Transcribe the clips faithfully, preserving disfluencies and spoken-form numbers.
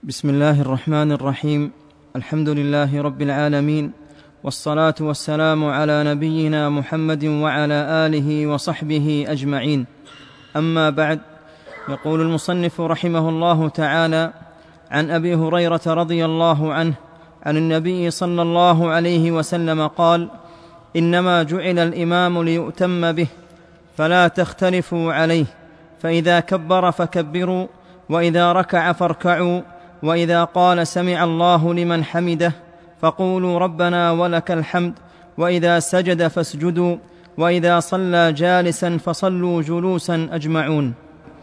بسم الله الرحمن الرحيم. الحمد لله رب العالمين، والصلاة والسلام على نبينا محمد وعلى آله وصحبه أجمعين. أما بعد، يقول المصنف رحمه الله تعالى: عن أبي هريرة رضي الله عنه عن النبي صلى الله عليه وسلم قال: إنما جعل الإمام ليؤتم به، فلا تختلفوا عليه، فإذا كبر فكبروا، وإذا ركع فاركعوا، وإذا قال سمع الله لمن حمده فقولوا ربنا ولك الحمد، وإذا سجد فاسجدوا، وإذا صلى جالسا فصلوا جلوسا أجمعون.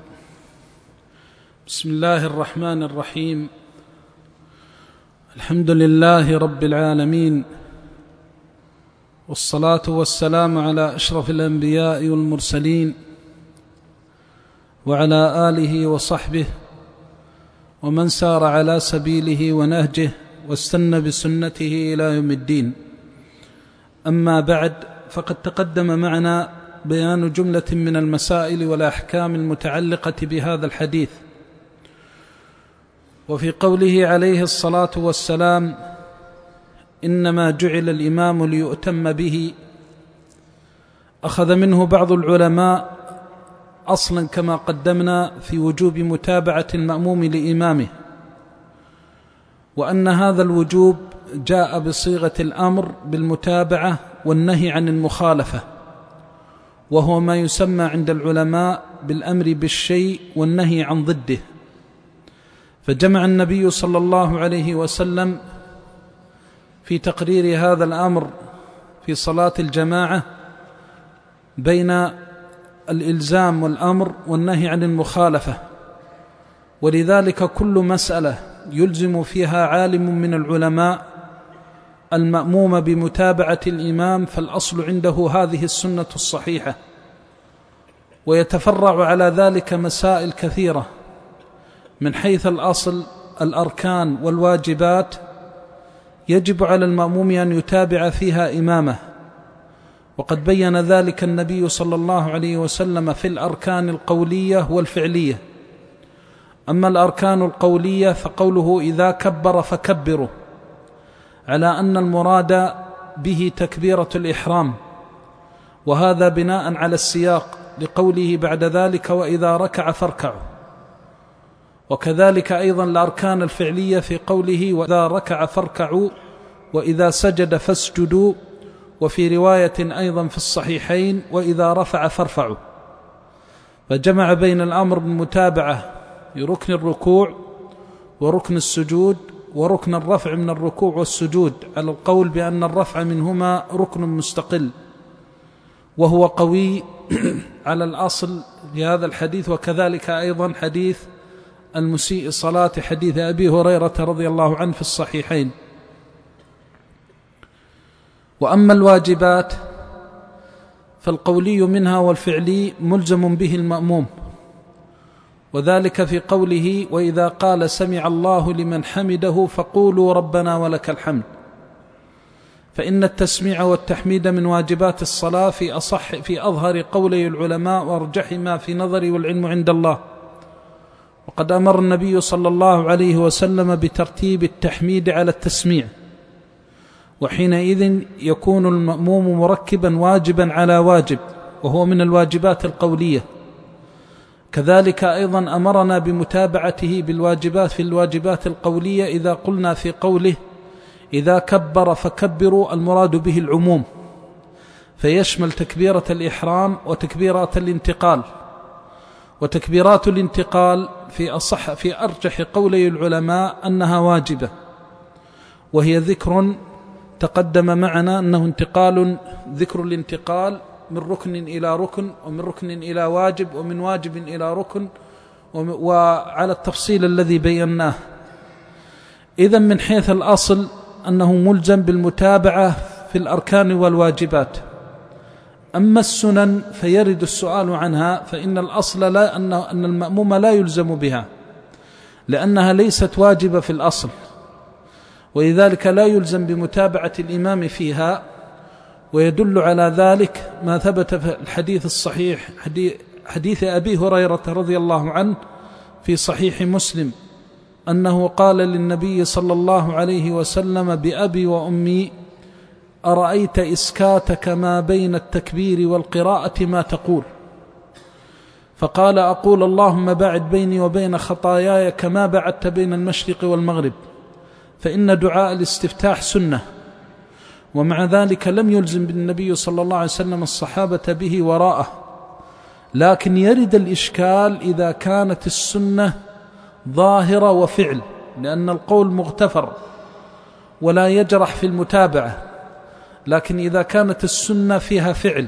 بسم الله الرحمن الرحيم. الحمد لله رب العالمين، والصلاة والسلام على أشرف الأنبياء والمرسلين، وعلى آله وصحبه ومن سار على سبيله ونهجه واستنى بسنته إلى يوم الدين. أما بعد، فقد تقدم معنا بيان جملة من المسائل والأحكام المتعلقة بهذا الحديث. وفي قوله عليه الصلاة والسلام: إنما جعل الإمام ليؤتم به، أخذ منه بعض العلماء أصلا كما قدمنا في وجوب متابعة المأموم لإمامه، وأن هذا الوجوب جاء بصيغة الأمر بالمتابعة والنهي عن المخالفة، وهو ما يسمى عند العلماء بالأمر بالشيء والنهي عن ضده. فجمع النبي صلى الله عليه وسلم في تقرير هذا الأمر في صلاة الجماعة بين الإلزام والأمر والنهي عن المخالفة، ولذلك كل مسألة يلزم فيها عالم من العلماء المأموم بمتابعة الإمام فالأصل عنده هذه السنة الصحيحة، ويتفرع على ذلك مسائل كثيرة. من حيث الأصل الأركان والواجبات يجب على المأموم أن يتابع فيها إمامه، وقد بين ذلك النبي صلى الله عليه وسلم في الأركان القولية والفعلية. أما الأركان القولية فقوله إذا كبر فكبروا، على أن المراد به تكبيرة الإحرام، وهذا بناء على السياق لقوله بعد ذلك وإذا ركع فاركعوا. وكذلك أيضا الأركان الفعلية في قوله وإذا ركع فاركعوا وإذا سجد فاسجدوا، وفي رواية أيضا في الصحيحين وإذا رفع فارفعوا. فجمع بين الأمر بالمتابعة بركن الركوع وركن السجود وركن الرفع من الركوع والسجود، على القول بأن الرفع منهما ركن مستقل، وهو قوي على الأصل لهذا الحديث. وكذلك أيضا حديث المسيء صلاة، حديث أبي هريرة رضي الله عنه في الصحيحين. وأما الواجبات فالقولي منها والفعلي ملزم به المأموم، وذلك في قوله وإذا قال سمع الله لمن حمده فقولوا ربنا ولك الحمد، فإن التسميع والتحميد من واجبات الصلاة في أصح في أظهر قولي العلماء وأرجح ما في نظري والعلم عند الله. وقد أمر النبي صلى الله عليه وسلم بترتيب التحميد على التسميع، وحينئذ يكون المأموم مركبا واجبا على واجب، وهو من الواجبات القولية. كذلك أيضا أمرنا بمتابعته بالواجبات في الواجبات القولية إذا قلنا في قوله إذا كبر فكبروا، المراد به العموم، فيشمل تكبيرة الإحرام وتكبيرات الانتقال. وتكبيرات الانتقال في أصح في أرجح قولي العلماء أنها واجبة، وهي ذكر تقدم معنا أنه انتقال ذكر الانتقال من ركن إلى ركن، ومن ركن إلى واجب، ومن واجب إلى ركن، وعلى التفصيل الذي بيناه. إذن من حيث الأصل أنه ملزم بالمتابعة في الأركان والواجبات. أما السنن فيرد السؤال عنها، فإن الأصل لا أن المأموم لا يلزم بها، لأنها ليست واجبة في الأصل، ولذلك لا يلزم بمتابعة الإمام فيها. ويدل على ذلك ما ثبت في الحديث الصحيح، حديث أبي هريرة رضي الله عنه في صحيح مسلم أنه قال للنبي صلى الله عليه وسلم: بأبي وأمي أرأيت إسكاتك ما بين التكبير والقراءة ما تقول؟ فقال: أقول اللهم باعد بيني وبين خطاياي كما بعدت بين المشرق والمغرب. فإن دعاء الاستفتاح سنة، ومع ذلك لم يلزم بالنبي صلى الله عليه وسلم الصحابة به وراءه، لكن يرد الإشكال إذا كانت السنة ظاهرة وفعل، لأن القول مغتفر ولا يجرح في المتابعة، لكن إذا كانت السنة فيها فعل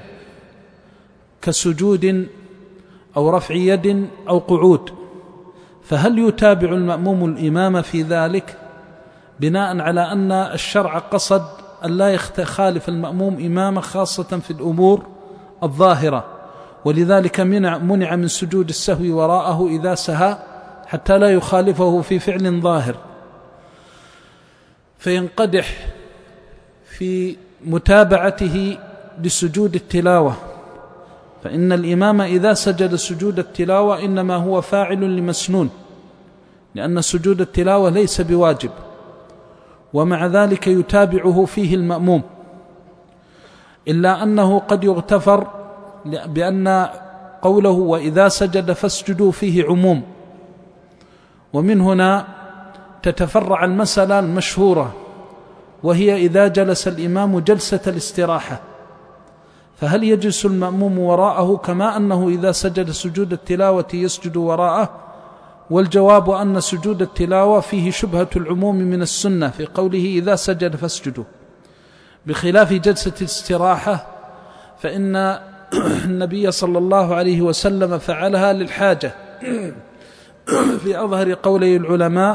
كسجود أو رفع يد أو قعود، فهل يتابع المأموم الإمام في ذلك بناء على أن الشرع قصد أن لا يخالف المأموم إمامه خاصة في الأمور الظاهرة، ولذلك منع, منع من سجود السهو وراءه إذا سهى حتى لا يخالفه في فعل ظاهر، فينقدح في متابعته لسجود التلاوة، فإن الإمام إذا سجد سجود التلاوة إنما هو فاعل لمسنون، لأن سجود التلاوة ليس بواجب، ومع ذلك يتابعه فيه المأموم، إلا أنه قد يغتفر بأن قوله وإذا سجد فاسجدوا فيه عموم، ومن هنا تتفرع المسألة المشهورة، وهي إذا جلس الإمام جلسة الاستراحة فهل يجلس المأموم وراءه كما أنه إذا سجد سجود التلاوة يسجد وراءه؟ والجواب أن سجود التلاوة فيه شبهة العموم من السنة في قوله إذا سجد فاسجدوا، بخلاف جلسة الاستراحة فإن النبي صلى الله عليه وسلم فعلها للحاجة في أظهر قولي العلماء،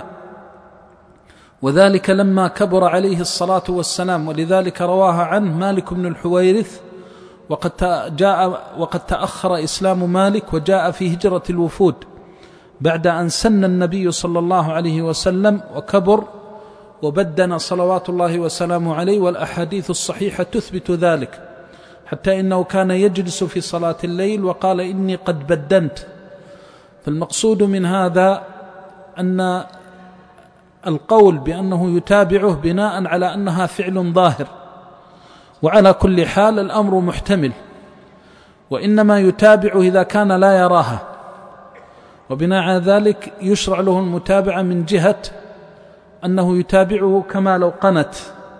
وذلك لما كبر عليه الصلاة والسلام، ولذلك رواها عنه مالك بن الحويرث، وقد جاء وقد تأخر إسلام مالك وجاء في هجرة الوفود بعد أن سن النبي صلى الله عليه وسلم وكبر وبدن صلوات الله وسلامه عليه، والأحاديث الصحيحة تثبت ذلك، حتى إنه كان يجلس في صلاة الليل وقال إني قد بدنت. فالمقصود من هذا أن القول بأنه يتابعه بناء على أنها فعل ظاهر، وعلى كل حال الأمر محتمل، وإنما يتابعه إذا كان لا يراها، وبناء على ذلك يشرع له المتابعة من جهة أنه يتابعه كما لو قنت،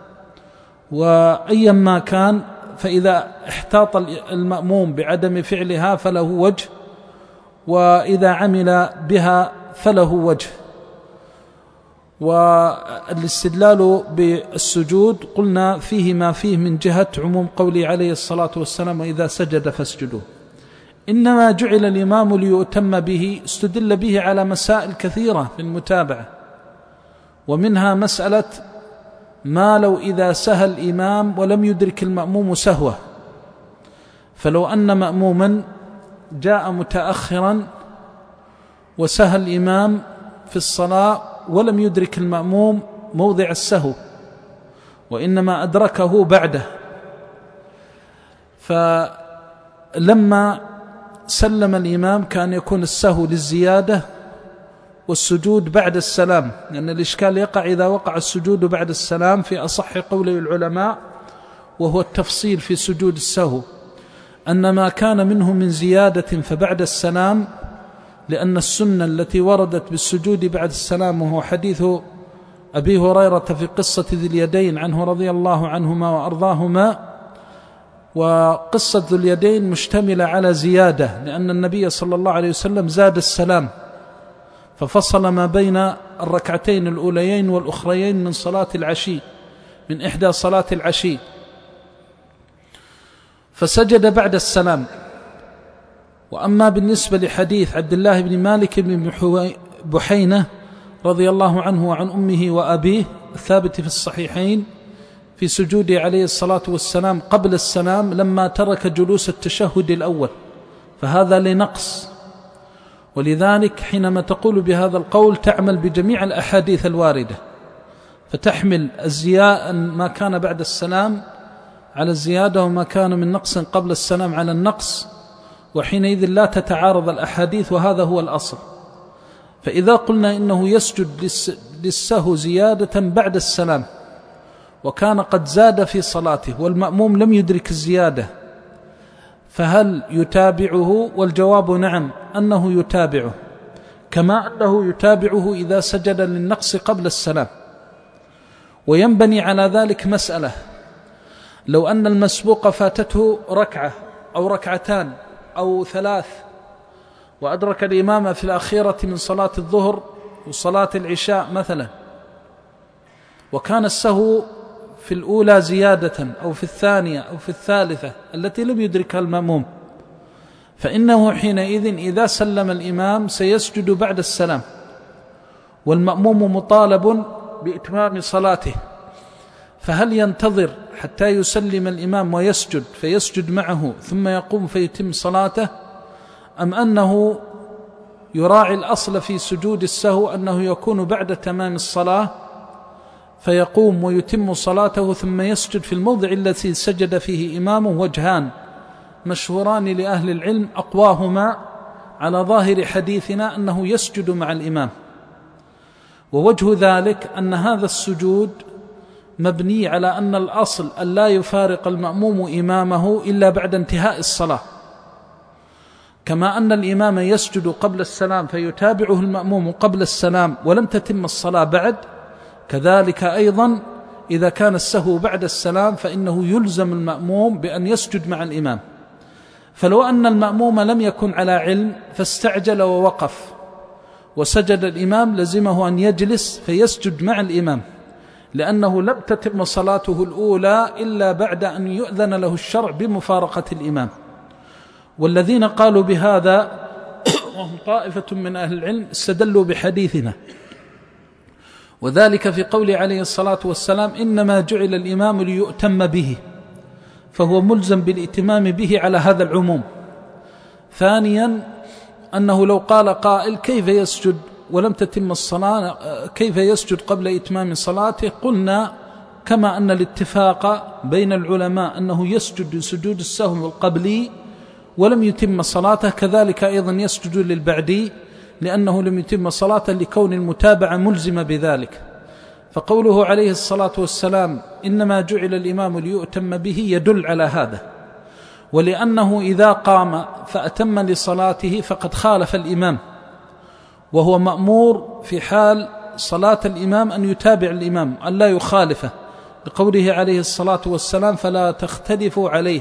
وأيما كان فإذا احتاط المأموم بعدم فعلها فله وجه، وإذا عمل بها فله وجه. والاستدلال بالسجود قلنا فيه ما فيه من جهة عموم قولي عليه الصلاة والسلام وإذا سجد فاسجدوا، إنما جعل الإمام ليؤتم به، استدل به على مسائل كثيرة في المتابعة، ومنها مسألة ما لو إذا سهى الإمام ولم يدرك المأموم سهوه، فلو أن مأموما جاء متأخرا وسهى الإمام في الصلاة ولم يدرك المأموم موضع السهو وإنما أدركه بعده، فلما سلم الإمام كان يكون السهو للزيادة والسجود بعد السلام، لأن الإشكال يقع إذا وقع السجود بعد السلام في أصح قولي العلماء، وهو التفصيل في سجود السهو، أن ما كان منه من زيادة فبعد السلام، لأن السنة التي وردت بالسجود بعد السلام وهو حديث أبي هريرة في قصة ذي اليدين عنه رضي الله عنهما وأرضاهما، وقصة ذو اليدين مشتملة على زيادة، لأن النبي صلى الله عليه وسلم زاد السلام ففصل ما بين الركعتين الأوليين والأخريين من صلاة العشي، من إحدى صلاة العشي، فسجد بعد السلام. وأما بالنسبة لحديث عبد الله بن مالك بن بحينة رضي الله عنه وعن أمه وأبيه الثابت في الصحيحين في سجوده عليه الصلاة والسلام قبل السلام لما ترك جلوس التشهد الأول، فهذا لنقص، ولذلك حينما تقول بهذا القول تعمل بجميع الأحاديث الواردة، فتحمل الزيادة ما كان بعد السلام على الزيادة وما كان من نقص قبل السلام على النقص، وحينئذ لا تتعارض الأحاديث، وهذا هو الأصل. فإذا قلنا إنه يسجد للسهو زيادة بعد السلام وكان قد زاد في صلاته والمأموم لم يدرك الزيادة، فهل يتابعه؟ والجواب نعم، أنه يتابعه، كما أنه يتابعه إذا سجد للنقص قبل السلام. وينبني على ذلك مسألة: لو أن المسبوق فاتته ركعة أو ركعتان أو ثلاث وأدرك الإمام في الأخيرة من صلاة الظهر وصلاة العشاء مثلا، وكان السهو في الأولى زيادة أو في الثانية أو في الثالثة التي لم يدركها المأموم، فإنه حينئذ إذا سلم الإمام سيسجد بعد السلام، والمأموم مطالب بإتمام صلاته، فهل ينتظر حتى يسلم الإمام ويسجد فيسجد معه ثم يقوم فيتم صلاته، أم أنه يراعي الأصل في سجود السهو أنه يكون بعد تمام الصلاة فيقوم ويتم صلاته ثم يسجد في الموضع الذي سجد فيه إمامه؟ وجهان مشهوران لأهل العلم، أقواهما على ظاهر حديثنا أنه يسجد مع الإمام. ووجه ذلك أن هذا السجود مبني على أن الأصل أن لا يفارق المأموم إمامه إلا بعد انتهاء الصلاة، كما أن الإمام يسجد قبل السلام فيتابعه المأموم قبل السلام ولم تتم الصلاة بعد، كذلك أيضا إذا كان السهو بعد السلام فإنه يلزم المأموم بأن يسجد مع الإمام. فلو أن المأموم لم يكن على علم فاستعجل ووقف وسجد الإمام لزمه أن يجلس فيسجد مع الإمام، لأنه لم تتم صلاته الأولى إلا بعد أن يؤذن له الشرع بمفارقة الإمام. والذين قالوا بهذا وهم طائفة من أهل العلم استدلوا بحديثنا، وذلك في قول عليه الصلاة والسلام: إنما جعل الإمام ليؤتم به، فهو ملزم بالائتمام به على هذا العموم. ثانيا أنه لو قال قائل: كيف يسجد ولم تتم الصلاة، كيف يسجد قبل إتمام صلاته؟ قلنا: كما أن الاتفاق بين العلماء أنه يسجد سجود السهو القبلي ولم يتم صلاته، كذلك أيضا يسجد للبعدي لأنه لم يتم صلاته لكون المتابعة ملزمة بذلك. فقوله عليه الصلاة والسلام: إنما جعل الإمام ليؤتم به، يدل على هذا. ولأنه إذا قام فأتم لصلاته فقد خالف الإمام، وهو مأمور في حال صلاة الإمام أن يتابع الإمام أن لا يخالفه، لقوله عليه الصلاة والسلام: فلا تختلفوا عليه.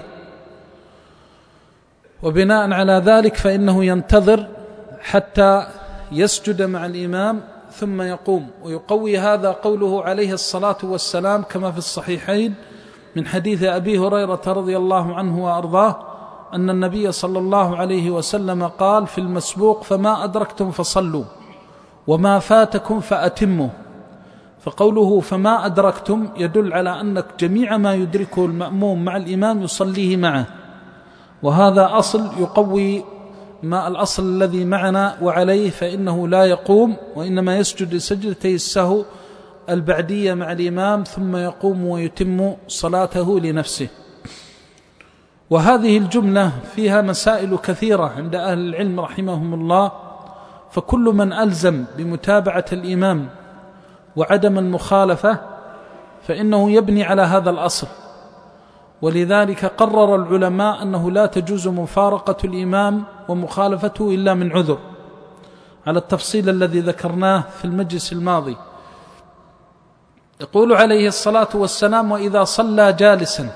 وبناء على ذلك فإنه ينتظر حتى يسجد مع الإمام ثم يقوم. ويقوي هذا قوله عليه الصلاة والسلام كما في الصحيحين من حديث أبي هريرة رضي الله عنه وأرضاه أن النبي صلى الله عليه وسلم قال في المسبوق: فما أدركتم فصلوا وما فاتكم فأتموا. فقوله فما أدركتم يدل على أن جميع ما يدركه المأموم مع الإمام يصليه معه، وهذا أصل يقوي ما الأصل الذي معنا، وعليه فإنه لا يقوم وإنما يسجد لسجدتي السهو البعدية مع الإمام ثم يقوم ويتم صلاته لنفسه. وهذه الجملة فيها مسائل كثيرة عند أهل العلم رحمهم الله، فكل من ألزم بمتابعة الإمام وعدم المخالفة فإنه يبني على هذا الأصل. ولذلك قرر العلماء أنه لا تجوز مفارقة الإمام ومخالفته إلا من عذر، على التفصيل الذي ذكرناه في المجلس الماضي. يقول عليه الصلاة والسلام: وإذا صلى جالسا.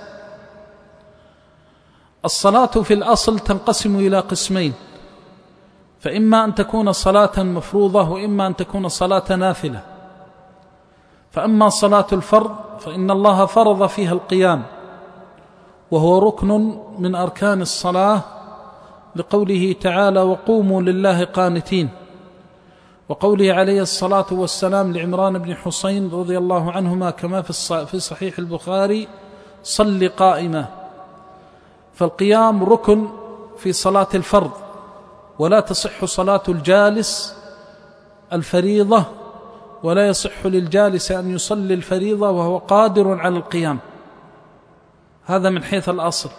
الصلاة في الأصل تنقسم إلى قسمين، فإما أن تكون صلاة مفروضة وإما أن تكون صلاة نافلة. فأما صلاة الفرض فإن الله فرض فيها القيام، وهو ركن من أركان الصلاة، لقوله تعالى: وقوموا لله قانتين، وقوله عليه الصلاة والسلام لعمران بن حسين رضي الله عنهما كما في صحيح البخاري: صل قائما. فالقيام ركن في صلاة الفرض، ولا تصح صلاة الجالس الفريضة، ولا يصح للجالس أن يصلي الفريضة وهو قادر على القيام، هذا من حيث الأصل.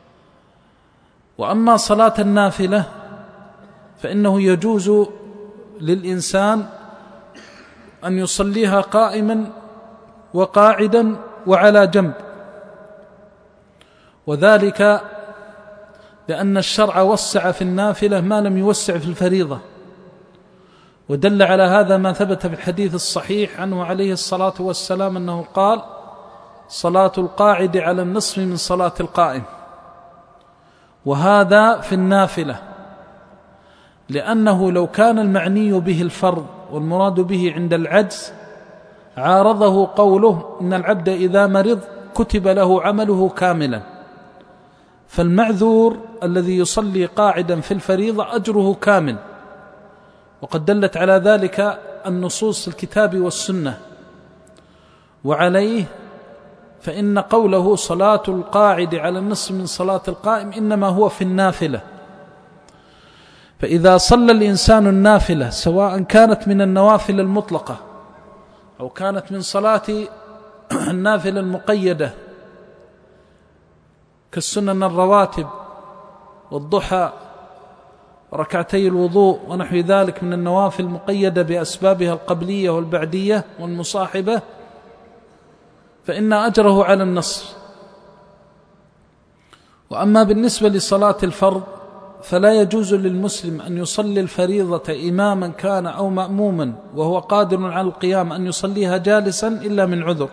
وأما صلاة النافلة فإنه يجوز للإنسان أن يصليها قائما وقاعدا وعلى جنب، وذلك لأن الشرع وسع في النافلة ما لم يوسع في الفريضة، ودل على هذا ما ثبت في الحديث الصحيح عنه عليه الصلاة والسلام أنه قال: صلاة القاعد على النصف من صلاة القائم. وهذا في النافلة، لأنه لو كان المعني به الفرض والمراد به عند العجز عارضه قوله إن العبد إذا مرض كتب له عمله كاملا، فالمعذور الذي يصلي قاعدا في الفريضة أجره كامل، وقد دلت على ذلك النصوص الكتاب والسنة. وعليه فإن قوله صلاة القاعد على النصف من صلاة القائم إنما هو في النافلة. فإذا صلى الإنسان النافلة سواء كانت من النوافل المطلقة أو كانت من صلاة النافلة المقيدة كالسنن الرواتب والضحى وركعتي الوضوء ونحو ذلك من النوافل المقيدة بأسبابها القبلية والبعدية والمصاحبة، فإن أجره على النصف. وأما بالنسبة لصلاة الفرض فلا يجوز للمسلم أن يصلي الفريضة إماما كان أو مأموما وهو قادر على القيام أن يصليها جالسا إلا من عذر.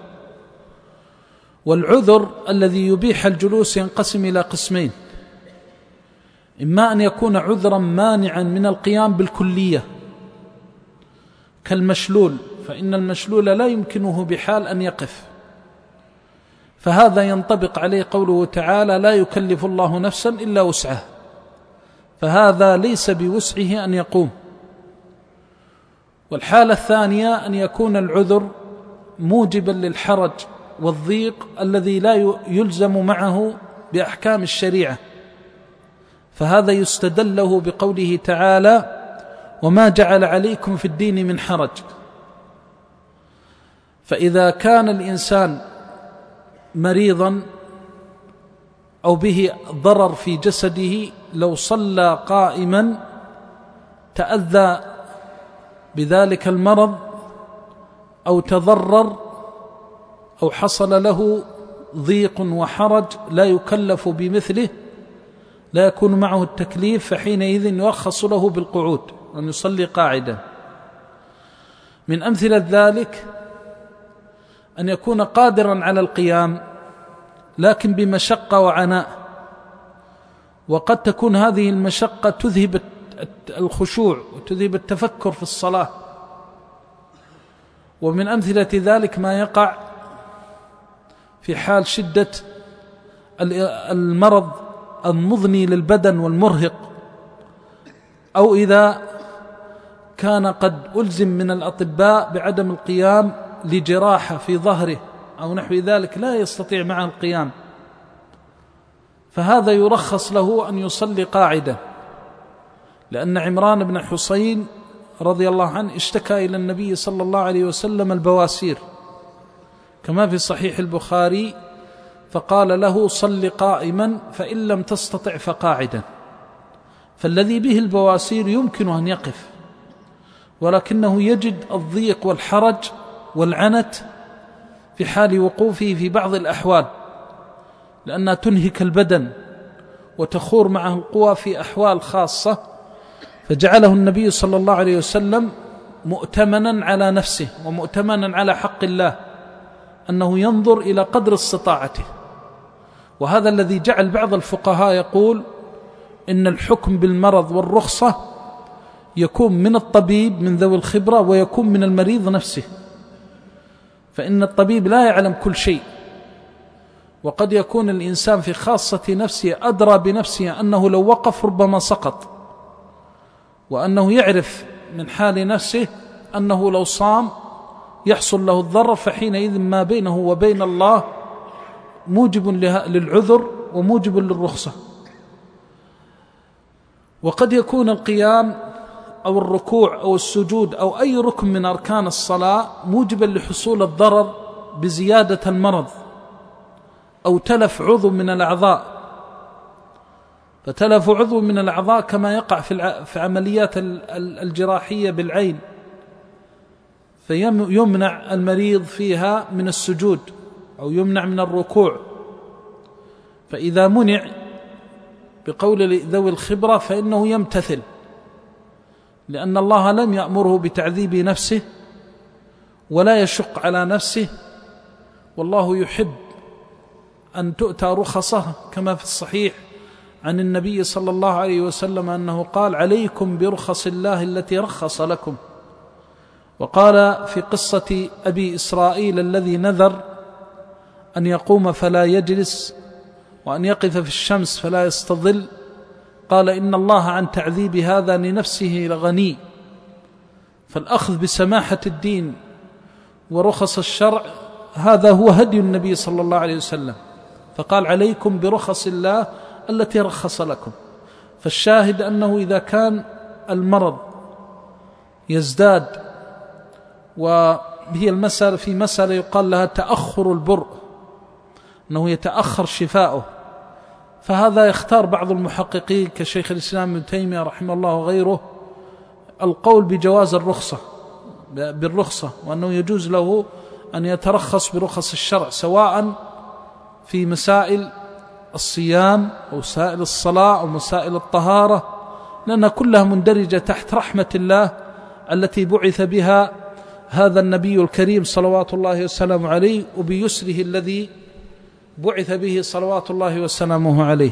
والعذر الذي يبيح الجلوس ينقسم إلى قسمين: إما أن يكون عذرا مانعا من القيام بالكلية كالمشلول، فإن المشلول لا يمكنه بحال أن يقف، فهذا ينطبق عليه قوله تعالى: لا يكلف الله نفسا إلا وسعها، فهذا ليس بوسعه أن يقوم. والحالة الثانية أن يكون العذر موجبا للحرج والضيق الذي لا يلزم معه بأحكام الشريعة، فهذا يستدل له بقوله تعالى: وما جعل عليكم في الدين من حرج. فإذا كان الإنسان مريضا أو به ضرر في جسده لو صلى قائما تأذى بذلك المرض أو تضرر أو حصل له ضيق وحرج لا يكلف بمثله، لا يكون معه التكليف، فحينئذ يرخص له بالقعود أن يصلي قاعدا. من أمثلة ذلك أن يكون قادرا على القيام لكن بمشقة وعناء، وقد تكون هذه المشقة تذهب الخشوع وتذهب التفكر في الصلاة. ومن أمثلة ذلك ما يقع في حال شدة المرض المضني للبدن والمرهق، أو إذا كان قد ألزم من الأطباء بعدم القيام لجراحة في ظهره أو نحو ذلك لا يستطيع معه القيام، فهذا يرخص له أن يصلي قاعدا، لأن عمران بن حسين رضي الله عنه اشتكى إلى النبي صلى الله عليه وسلم البواسير كما في صحيح البخاري، فقال له: صل قائما فإن لم تستطع فقاعدا. فالذي به البواسير يمكن أن يقف، ولكنه يجد الضيق والحرج والعنت في حال وقوفه في بعض الأحوال، لأنها تنهك البدن وتخور معه القوى في أحوال خاصة، فجعله النبي صلى الله عليه وسلم مؤتمنا على نفسه ومؤتمنا على حق الله أنه ينظر إلى قدر استطاعته. وهذا الذي جعل بعض الفقهاء يقول إن الحكم بالمرض والرخصة يكون من الطبيب من ذوي الخبرة ويكون من المريض نفسه، فإن الطبيب لا يعلم كل شيء، وقد يكون الإنسان في خاصة نفسه أدرى بنفسه أنه لو وقف ربما سقط، وأنه يعرف من حال نفسه أنه لو صام يحصل له الضرر، فحينئذ ما بينه وبين الله موجب للعذر وموجب للرخصة. وقد يكون القيام أو الركوع أو السجود أو أي ركن من أركان الصلاة موجبا لحصول الضرر بزيادة المرض أو تلف عضو من الأعضاء، فتلف عضو من الأعضاء كما يقع في عمليات الجراحية بالعين، فيمنع المريض فيها من السجود أو يمنع من الركوع. فإذا منع بقول ذوي الخبرة فإنه يمتثل، لأن الله لم يأمره بتعذيب نفسه ولا يشق على نفسه، والله يحب أن تؤتى رخصه، كما في الصحيح عن النبي صلى الله عليه وسلم أنه قال: عليكم برخص الله التي رخص لكم. وقال في قصة أبي إسرائيل الذي نذر أن يقوم فلا يجلس وأن يقف في الشمس فلا يستظل، قال: إن الله عن تعذيب هذا لنفسه لغني. فالأخذ بسماحة الدين ورخص الشرع هذا هو هدي النبي صلى الله عليه وسلم، فقال: عليكم برخص الله التي رخص لكم. فالشاهد أنه إذا كان المرض يزداد، وهي المسألة في مسألة يقال لها تأخر البرء، أنه يتأخر شفاؤه، فهذا يختار بعض المحققين كشيخ الإسلام ابن تيمية رحمه الله وغيره القول بجواز الرخصة بالرخصة، وأنه يجوز له أن يترخص برخص الشرع، سواء في مسائل الصيام أو مسائل الصلاة أو مسائل الطهارة، لأنها كلها مندرجة تحت رحمة الله التي بعث بها هذا النبي الكريم صلوات الله وسلامه عليه، وبيسره الذي بعث به صلوات الله وسلامه عليه.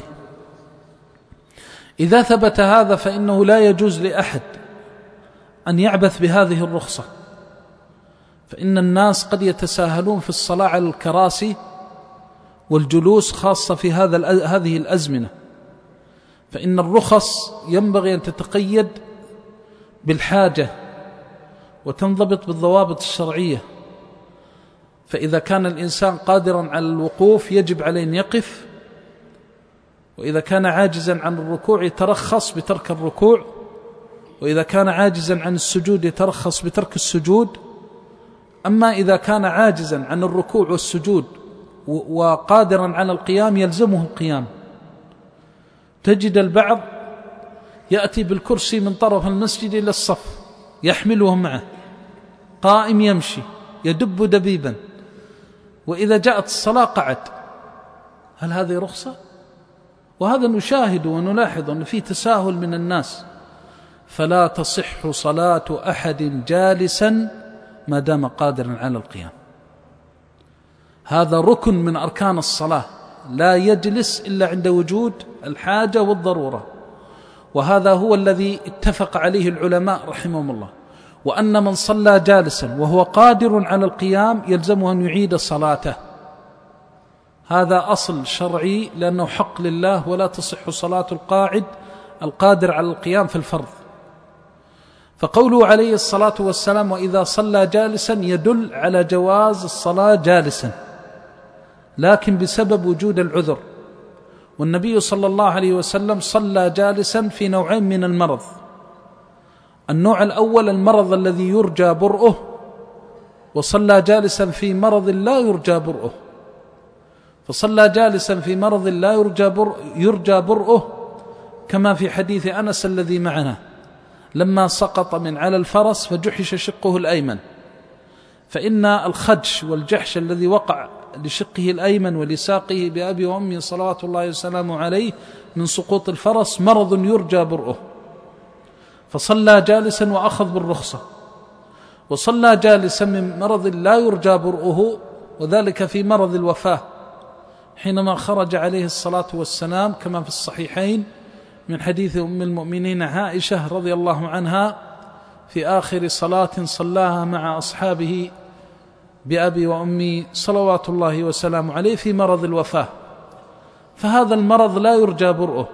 إذا ثبت هذا فإنه لا يجوز لأحد أن يعبث بهذه الرخصة، فإن الناس قد يتساهلون في الصلاة على الكراسي والجلوس، خاصة في هذا هذه الأزمنة، فإن الرخص ينبغي أن تتقيد بالحاجة وتنضبط بالضوابط الشرعية. فإذا كان الإنسان قادرا على الوقوف يجب عليه أن يقف، وإذا كان عاجزا عن الركوع يترخص بترك الركوع، وإذا كان عاجزا عن السجود يترخص بترك السجود. أما إذا كان عاجزا عن الركوع والسجود وقادرا على القيام يلزمه القيام. تجد البعض يأتي بالكرسي من طرف المسجد إلى الصف يحمله معه، قائم يمشي يدب دبيبا، وإذا جاءت الصلاة قعد. هل هذه رخصة؟ وهذا نشاهد ونلاحظ أن فيه تساهل من الناس. فلا تصح صلاة أحد جالسا ما دام قادرا على القيام، هذا ركن من أركان الصلاة، لا يجلس إلا عند وجود الحاجة والضرورة، وهذا هو الذي اتفق عليه العلماء رحمهم الله، وأن من صلى جالسا وهو قادر على القيام يلزمه أن يعيد صلاته. هذا أصل شرعي، لأنه حق لله، ولا تصح صلاة القاعد القادر على القيام في الفرض. فقوله عليه الصلاة والسلام: وإذا صلى جالسا، يدل على جواز الصلاة جالسا، لكن بسبب وجود العذر. والنبي صلى الله عليه وسلم صلى جالسا في نوعين من المرض: النوع الأول المرض الذي يرجى برؤه، وصلى جالسا في مرض لا يرجى برؤه. فصلى جالسا في مرض لا يرجى برؤه, يرجى برؤه كما في حديث أنس الذي معنا، لما سقط من على الفرس فجحش شقه الأيمن، فإن الخدش والجحش الذي وقع لشقه الأيمن ولساقه بأبي وأمي صلوات الله وسلامه عليه من سقوط الفرس مرض يرجى برؤه، فصلى جالسا وأخذ بالرخصة. وصلى جالسا من مرض لا يرجى برؤه، وذلك في مرض الوفاة، حينما خرج عليه الصلاة والسلام كما في الصحيحين من حديث أم المؤمنين عائشة رضي الله عنها في آخر صلاة صلاها مع أصحابه بأبي وأمي صلوات الله وسلامه عليه في مرض الوفاة، فهذا المرض لا يرجى برؤه،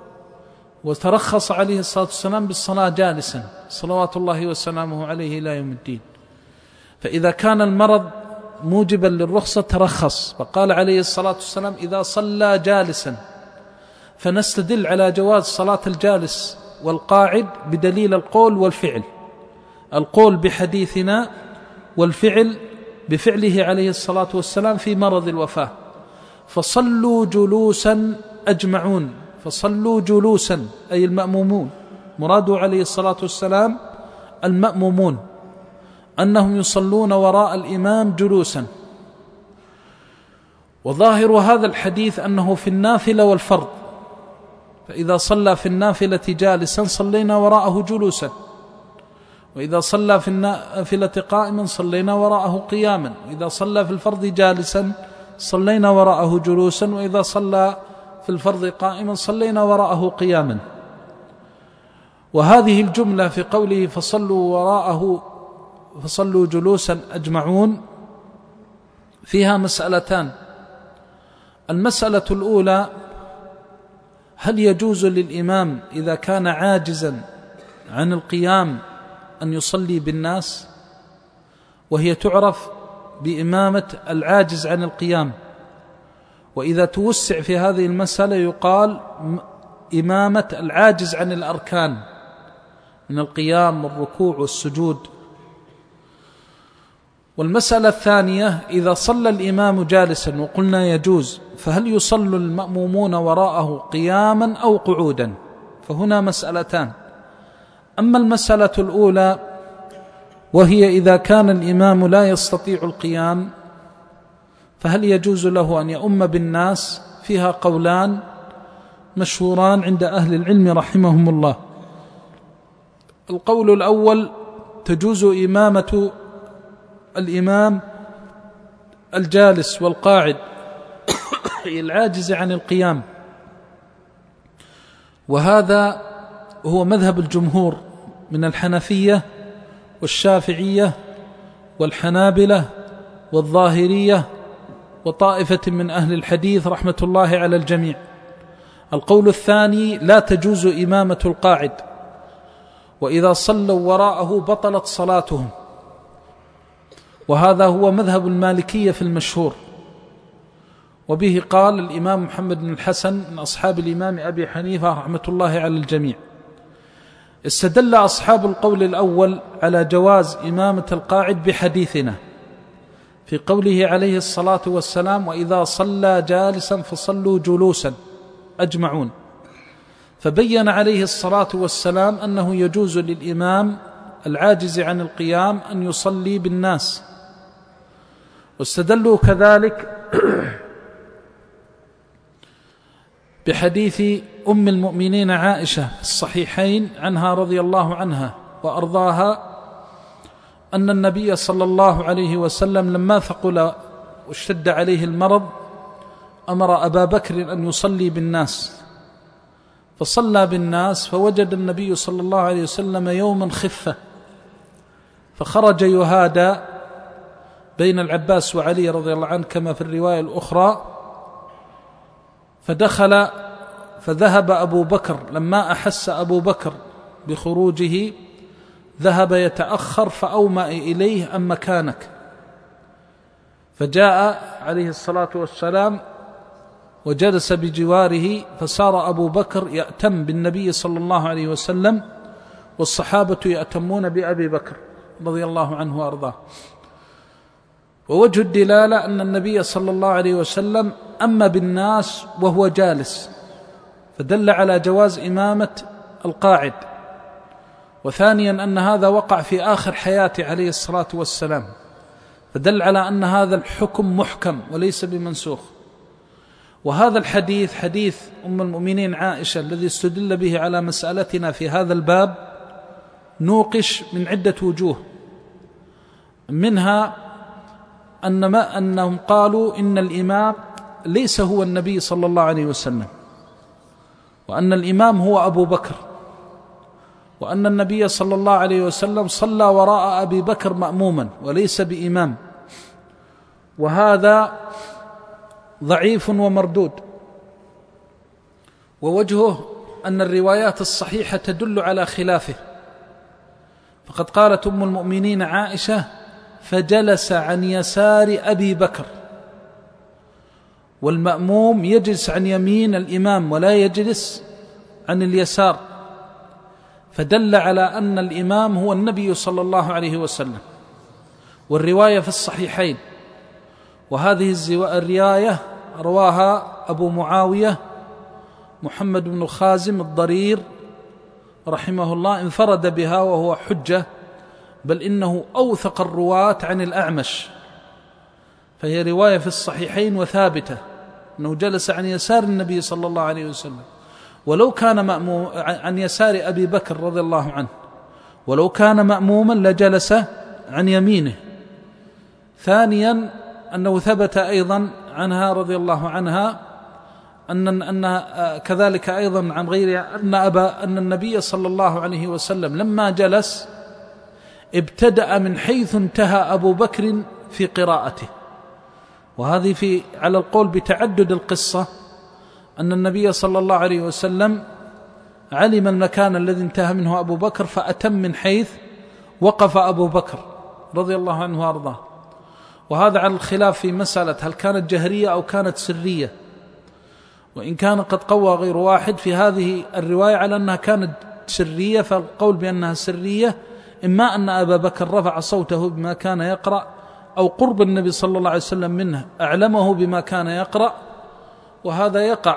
وترخص عليه الصلاة والسلام بالصلاة جالسا صلوات الله وسلامه عليه إلى يوم الدين. فإذا كان المرض موجبا للرخصة ترخص، فقال عليه الصلاة والسلام: إذا صلى جالسا. فنستدل على جواز صلاة الجالس والقاعد بدليل القول والفعل، القول بحديثنا والفعل بفعله عليه الصلاة والسلام في مرض الوفاة. فصلوا جلوسا أجمعون، فصلوا جلوسا، أي المأمومون، مراده عليه الصلاة والسلام المأمومون، أنهم يصلون وراء الإمام جلوسا. وظاهر هذا الحديث أنه في النافلة والفرض، فإذا صلى في النافلة جالسا صلينا وراءه جلوسا، وإذا صلى في النافلة قائما صلينا وراءه قياما، وإذا صلى في الفرض جالسا صلينا وراءه جلوسا، وإذا صلى في الفرض قائما صلينا وراءه قياما. وهذه الجملة في قوله فصلوا وراءه فصلوا جلوسا أجمعون فيها مسألتان. المسألة الأولى: هل يجوز للإمام إذا كان عاجزا عن القيام أن يصلي بالناس؟ وهي تعرف بإمامة العاجز عن القيام، وإذا توسع في هذه المسألة يقال إمامة العاجز عن الأركان من القيام والركوع والسجود. والمسألة الثانية: إذا صلى الإمام جالسا وقلنا يجوز، فهل يصلي المأمومون وراءه قياما أو قعودا؟ فهنا مسألتان. أما المسألة الأولى وهي إذا كان الإمام لا يستطيع القيام فهل يجوز له أن يؤم بالناس؟ فيها قولان مشهوران عند أهل العلم رحمهم الله. القول الأول: تجوز إمامة الإمام الجالس والقاعد العاجز عن القيام، وهذا هو مذهب الجمهور من الحنفية والشافعية والحنابلة والظاهرية وطائفة من أهل الحديث رحمة الله على الجميع. القول الثاني: لا تجوز إمامة القاعد، وإذا صلوا وراءه بطلت صلاتهم، وهذا هو مذهب المالكية في المشهور، وبه قال الإمام محمد بن الحسن من أصحاب الإمام أبي حنيفة رحمة الله على الجميع. استدل أصحاب القول الأول على جواز إمامة القاعد بحديثنا في قوله عليه الصلاة والسلام: وإذا صلى جالسا فصلوا جلوسا أجمعون، فبين عليه الصلاة والسلام أنه يجوز للإمام العاجز عن القيام أن يصلي بالناس. واستدلوا كذلك بحديث أم المؤمنين عائشة في الصحيحين عنها رضي الله عنها وأرضاها أن النبي صلى الله عليه وسلم لما ثقل واشتد عليه المرض أمر أبا بكر أن يصلي بالناس، فصلى بالناس، فوجد النبي صلى الله عليه وسلم يوما خفة، فخرج يهادى بين العباس وعلي رضي الله عنه كما في الرواية الأخرى، فدخل فذهب أبو بكر لما أحس أبو بكر بخروجه ذهب يتأخر فأومأ إليه أم مكانك، فجاء عليه الصلاة والسلام وجلس بجواره، فصار أبو بكر يأتم بالنبي صلى الله عليه وسلم والصحابة يأتمون بأبي بكر رضي الله عنه وأرضاه. ووجه الدلالة أن النبي صلى الله عليه وسلم أما بالناس وهو جالس، فدل على جواز إمامة القاعد. وثانيا أن هذا وقع في آخر حياته عليه الصلاة والسلام، فدل على أن هذا الحكم محكم وليس بمنسوخ. وهذا الحديث حديث أم المؤمنين عائشة الذي استدل به على مسألتنا في هذا الباب نوقش من عدة وجوه، منها أن ما أنهم قالوا إن الإمام ليس هو النبي صلى الله عليه وسلم، وأن الإمام هو أبو بكر، وأن النبي صلى الله عليه وسلم صلى وراء أبي بكر مأموما وليس بإمام، وهذا ضعيف ومردود. ووجهه أن الروايات الصحيحة تدل على خلافه، فقد قالت أم المؤمنين عائشة: فجلس عن يسار أبي بكر، والمأموم يجلس عن يمين الإمام ولا يجلس عن اليسار، فدل على أن الإمام هو النبي صلى الله عليه وسلم. والرواية في الصحيحين، وهذه الرواية رواها أبو معاوية محمد بن خازم الضرير رحمه الله انفرد بها وهو حجة، بل إنه أوثق الرواة عن الأعمش، فهي رواية في الصحيحين وثابتة أنه جلس عن يسار النبي صلى الله عليه وسلم، ولو كان مأموم عن يسار أبي بكر رضي الله عنه، ولو كان مأموما لجلس عن يمينه. ثانيا أنه ثبت أيضا عنها رضي الله عنها أن أن كذلك أيضا عن غيرها أن أبا أن النبي صلى الله عليه وسلم لما جلس ابتدأ من حيث انتهى أبو بكر في قراءته، وهذه في على القول بتعدد القصة، أن النبي صلى الله عليه وسلم علم المكان الذي انتهى منه أبو بكر فأتم من حيث وقف أبو بكر رضي الله عنه وأرضاه. وهذا على الخلاف في مسألة هل كانت جهرية أو كانت سرية، وإن كان قد قوى غير واحد في هذه الرواية على أنها كانت سرية، فالقول بأنها سرية إما أن أبا بكر رفع صوته بما كان يقرأ، أو قرب النبي صلى الله عليه وسلم منه أعلمه بما كان يقرأ، وهذا يقع.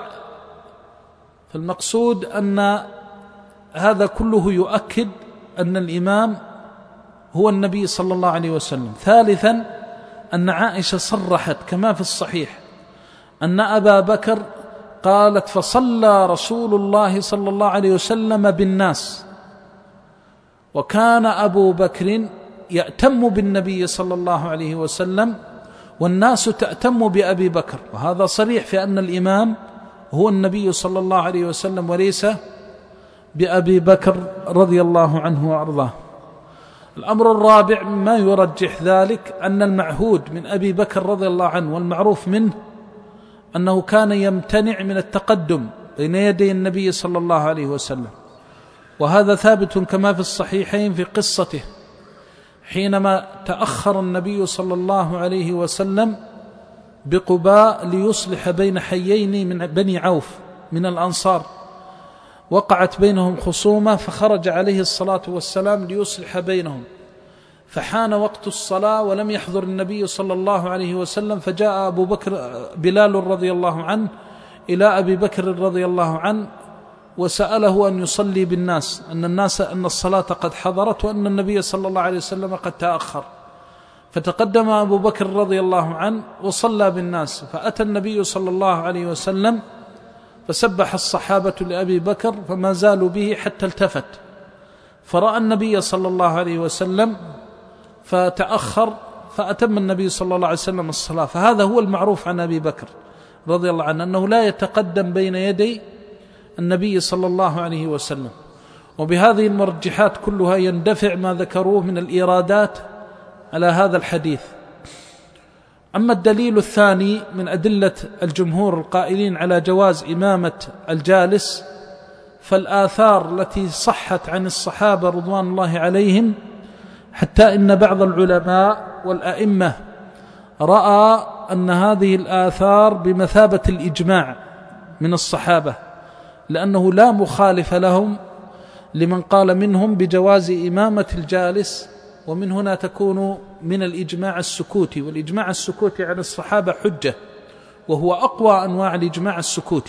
فالمقصود أن هذا كله يؤكد أن الإمام هو النبي صلى الله عليه وسلم. ثالثا أن عائشة صرحت كما في الصحيح أن أبا بكر قالت فصلى رسول الله صلى الله عليه وسلم بالناس، وكان أبو بكر يأتم بالنبي صلى الله عليه وسلم والناس تأتم بأبي بكر، وهذا صريح في أن الإمام هو النبي صلى الله عليه وسلم وليس بأبي بكر رضي الله عنه وأرضاه. الأمر الرابع ما يرجح ذلك أن المعهود من أبي بكر رضي الله عنه والمعروف منه أنه كان يمتنع من التقدم بين يدي النبي صلى الله عليه وسلم، وهذا ثابت كما في الصحيحين في قصته حينما تأخر النبي صلى الله عليه وسلم بقباء ليصلح بين حيين من بني عوف من الأنصار، وقعت بينهم خصومة، فخرج عليه الصلاة والسلام ليصلح بينهم، فحان وقت الصلاة ولم يحضر النبي صلى الله عليه وسلم، فجاء أبو بكر بلال رضي الله عنه إلى أبي بكر رضي الله عنه وسأله أن يصلي بالناس، أن الناس أن الصلاة قد حضرت وأن النبي صلى الله عليه وسلم قد تأخر. فتقدم أبو بكر رضي الله عنه وصلى بالناس، فأتى النبي صلى الله عليه وسلم فسبح الصحابة لأبي بكر فما زالوا به حتى التفت، فرأى النبي صلى الله عليه وسلم فتأخر، فأتم النبي صلى الله عليه وسلم الصلاة. فهذا هو المعروف عن أبي بكر رضي الله عنه، أنه لا يتقدم بين يدي النبي صلى الله عليه وسلم. وبهذه المرجحات كلها يندفع ما ذكروه من الإيرادات على هذا الحديث. أما الدليل الثاني من أدلة الجمهور القائلين على جواز إمامة الجالس، فالآثار التي صحت عن الصحابة رضوان الله عليهم، حتى إن بعض العلماء والأئمة رأى أن هذه الآثار بمثابة الإجماع من الصحابة، لأنه لا مخالف لهم لمن قال منهم بجواز إمامة الجالس، ومن هنا تكون من الإجماع السكوتي، والإجماع السكوتي عن الصحابة حجة، وهو أقوى أنواع الإجماع السكوتي.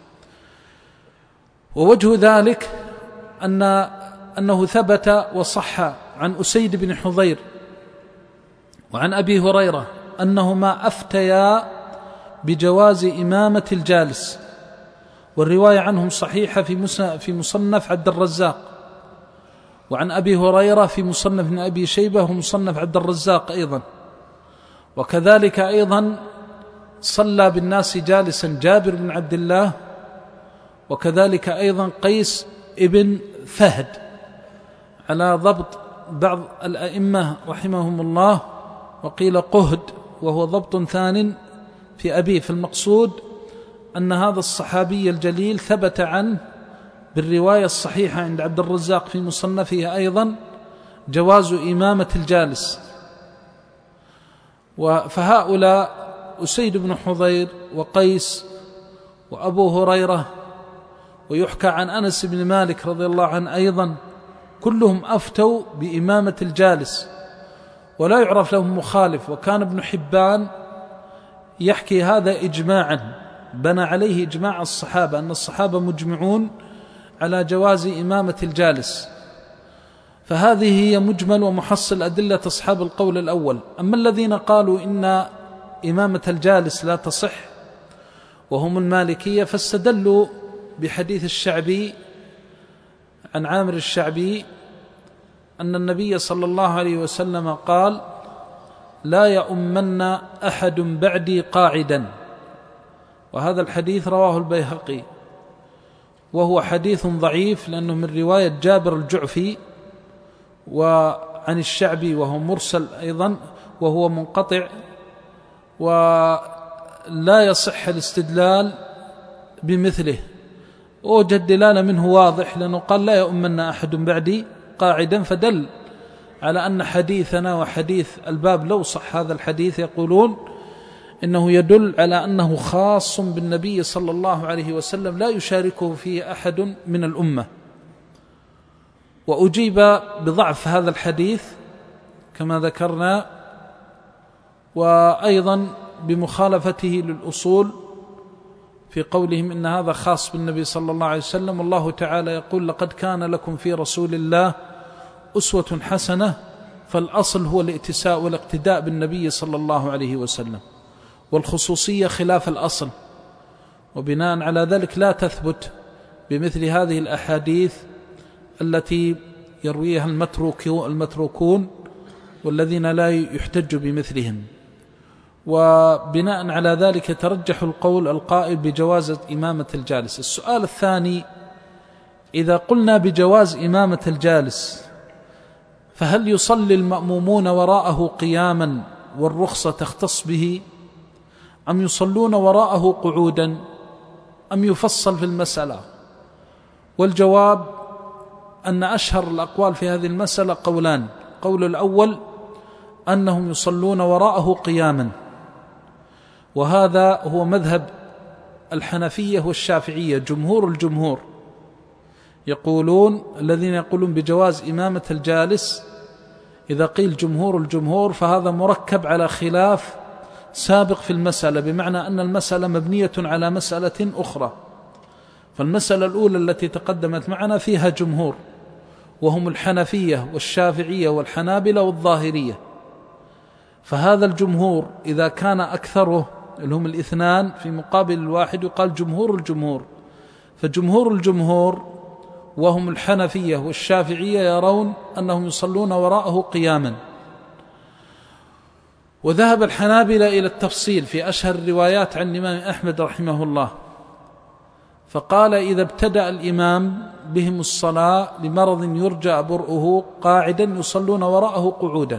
ووجه ذلك أن أنه ثبت وصح عن أسيد بن حضير وعن أبي هريرة أنهما أفتيا بجواز إمامة الجالس، والرواية عنهم صحيحة في مصنف عبد الرزاق، وعن أبي هريرة في مصنف ابن أبي شيبة ومصنف عبد الرزاق أيضا. وكذلك أيضا صلى بالناس جالسا جابر بن عبد الله، وكذلك أيضا قيس ابن فهد، على ضبط بعض الأئمة رحمهم الله، وقيل قهد وهو ضبط ثان في أبيه. في المقصود أن هذا الصحابي الجليل ثبت عنه بالرواية الصحيحة عند عبد الرزاق في مصنفه أيضا جواز إمامة الجالس. فهؤلاء أسيد بن حضير وقيس وأبو هريرة، ويحكى عن أنس بن مالك رضي الله عنه أيضا، كلهم أفتوا بإمامة الجالس ولا يعرف لهم مخالف. وكان ابن حبان يحكي هذا إجماعا بنى عليه إجماع الصحابة، أن الصحابة مجمعون على جواز إمامة الجالس، فهذه هي مجمل ومحصل أدلة أصحاب القول الأول. أما الذين قالوا إن إمامة الجالس لا تصح وهم المالكية، فاستدلوا بحديث الشعبي عن عامر الشعبي أن النبي صلى الله عليه وسلم قال: لا يؤمن أحد بعدي قاعدا، وهذا الحديث رواه البيهقي، وهو حديث ضعيف لأنه من رواية جابر الجعفي وعن الشعبي وهو مرسل أيضا وهو منقطع، ولا يصح الاستدلال بمثله. وجد دلالة منه واضح، لأنه قال: لا يؤمن أحد بعدي قاعدا، فدل على أن حديثنا وحديث الباب لو صح هذا الحديث يقولون إنه يدل على أنه خاص بالنبي صلى الله عليه وسلم لا يشاركه فيه أحد من الأمة. وأجيب بضعف هذا الحديث كما ذكرنا، وأيضا بمخالفته للأصول في قولهم إن هذا خاص بالنبي صلى الله عليه وسلم، والله تعالى يقول: لقد كان لكم في رسول الله أسوة حسنة، فالأصل هو الائتساء والاقتداء بالنبي صلى الله عليه وسلم، والخصوصية خلاف الأصل، وبناء على ذلك لا تثبت بمثل هذه الأحاديث التي يرويها المتروكون والذين لا يحتج بمثلهم. وبناء على ذلك يترجح القول القائل بجواز إمامة الجالس. السؤال الثاني: إذا قلنا بجواز إمامة الجالس، فهل يصلي المأمومون وراءه قياما والرخصة تختص به، أم يصلون وراءه قعودا، أم يفصل في المسألة؟ والجواب أن أشهر الأقوال في هذه المسألة قولان: قول الأول أنهم يصلون وراءه قياما، وهذا هو مذهب الحنفية والشافعية، جمهور الجمهور يقولون، الذين يقولون بجواز إمامة الجالس، إذا قيل جمهور الجمهور فهذا مركب على خلاف سابق في المسألة، بمعنى أن المسألة مبنية على مسألة أخرى. فالمسألة الأولى التي تقدمت معنا فيها جمهور، وهم الحنفية والشافعية والحنابلة والظاهرية، فهذا الجمهور إذا كان أكثره اللي هم الاثنان في مقابل الواحد يقال جمهور الجمهور، فجمهور الجمهور وهم الحنفية والشافعية يرون أنهم يصلون وراءه قياما. وذهب الحنابلة إلى التفصيل في أشهر الروايات عن الإمام أحمد رحمه الله، فقال: إذا ابتدأ الإمام بهم الصلاة لمرض يرجى برؤه قاعدا يصلون وراءه قعودا.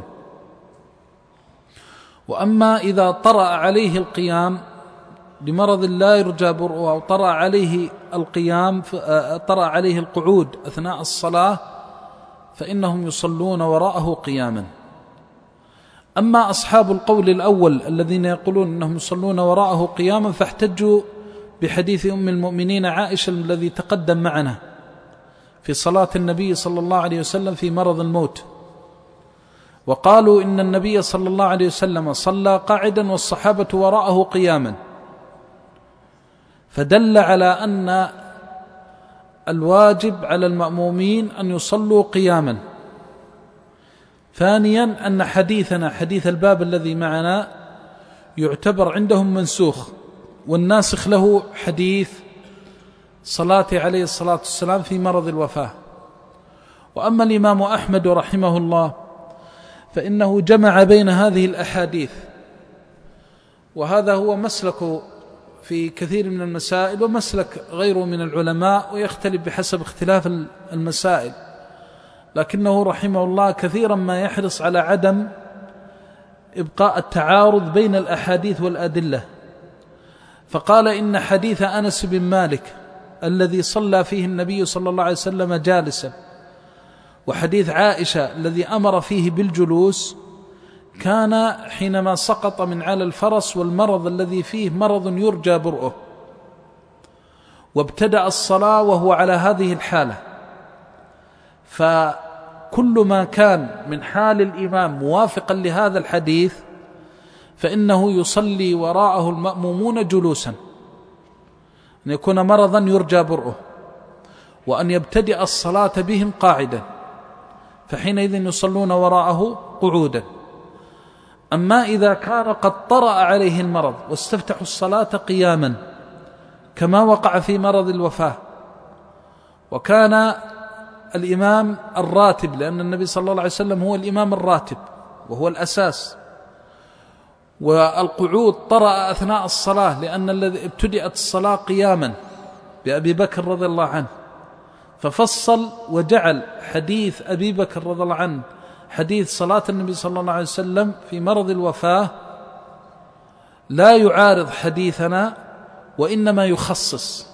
وأما إذا طرأ عليه القيام لمرض لا يرجى برؤه، أو طرأ عليه القيام طرأ عليه القعود أثناء الصلاة، فإنهم يصلون وراءه قياما. أما أصحاب القول الأول الذين يقولون أنهم يصلون وراءه قياما، فاحتجوا بحديث أم المؤمنين عائشة الذي تقدم معنا في صلاة النبي صلى الله عليه وسلم في مرض الموت، وقالوا إن النبي صلى الله عليه وسلم صلى قاعدا والصحابة وراءه قياما، فدل على أن الواجب على المأمومين أن يصلوا قياما. ثانيا أن حديثنا حديث الباب الذي معنا يعتبر عندهم منسوخ، والناسخ له حديث صلاة عليه الصلاة والسلام في مرض الوفاة. وأما الإمام أحمد رحمه الله فإنه جمع بين هذه الأحاديث، وهذا هو مسلك في كثير من المسائل، ومسلك غيره من العلماء، ويختلف بحسب اختلاف المسائل، لكنه رحمه الله كثيرا ما يحرص على عدم إبقاء التعارض بين الأحاديث والأدلة. فقال إن حديث أنس بن مالك الذي صلى فيه النبي صلى الله عليه وسلم جالسا، وحديث عائشة الذي أمر فيه بالجلوس، كان حينما سقط من على الفرس والمرض الذي فيه مرض يرجى برؤه، وابتدأ الصلاة وهو على هذه الحالة. فكل ما كان من حال الإمام موافقا لهذا الحديث فإنه يصلي وراءه المأمومون جلوسا، أن يكون مرضا يرجى برؤه، وأن يبتدئ الصلاة بهم قاعدا، فحينئذ يصلون وراءه قعودا. أما إذا كان قد طرأ عليه المرض واستفتحوا الصلاة قياما كما وقع في مرض الوفاة، وكان الإمام الراتب، لأن النبي صلى الله عليه وسلم هو الإمام الراتب وهو الأساس، والقعود طرأ أثناء الصلاة لأن الذي ابتدأت الصلاة قياما بأبي بكر رضي الله عنه، ففصل وجعل حديث أبي بكر رضي الله عنه حديث صلاة النبي صلى الله عليه وسلم في مرض الوفاة لا يعارض حديثنا وإنما يخصص،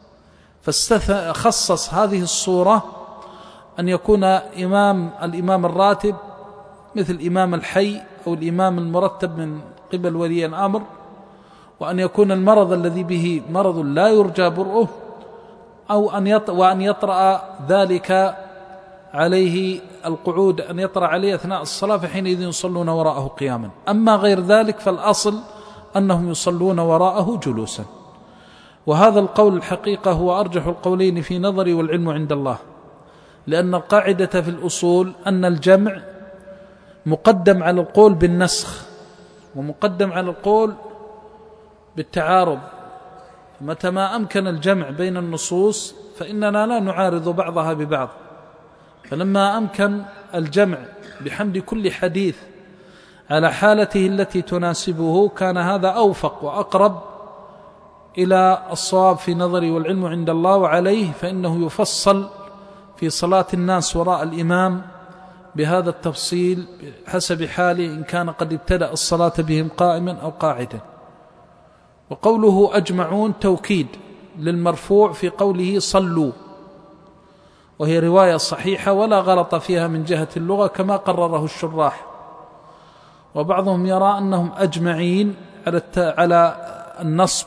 فخصص هذه الصورة أن يكون إمام الإمام الراتب مثل الإمام الحي أو الإمام المرتب من قبل ولي الأمر، وأن يكون المرض الذي به مرض لا يرجى برؤه، أو أن يط... وأن يطرأ ذلك عليه القعود، أن يطرأ عليه أثناء الصلاة، فحينئذ يصلون وراءه قياما. أما غير ذلك فالأصل أنهم يصلون وراءه جلوسا. وهذا القول الحقيقة هو أرجح القولين في نظري والعلم عند الله، لأن القاعدة في الأصول أن الجمع مقدم على القول بالنسخ ومقدم على القول بالتعارض. متى ما أمكن الجمع بين النصوص فإننا لا نعارض بعضها ببعض، فلما أمكن الجمع بحمد كل حديث على حالته التي تناسبه كان هذا أوفق وأقرب إلى الصواب في نظري والعلم عند الله. وعليه فإنه يفصل في صلاة الناس وراء الإمام بهذا التفصيل حسب حاله، إن كان قد ابتدأ الصلاة بهم قائما أو قاعدا. وقوله أجمعون توكيد للمرفوع في قوله صلوا، وهي رواية صحيحة ولا غلط فيها من جهة اللغة كما قرره الشراح. وبعضهم يرى أنهم أجمعين على على النصب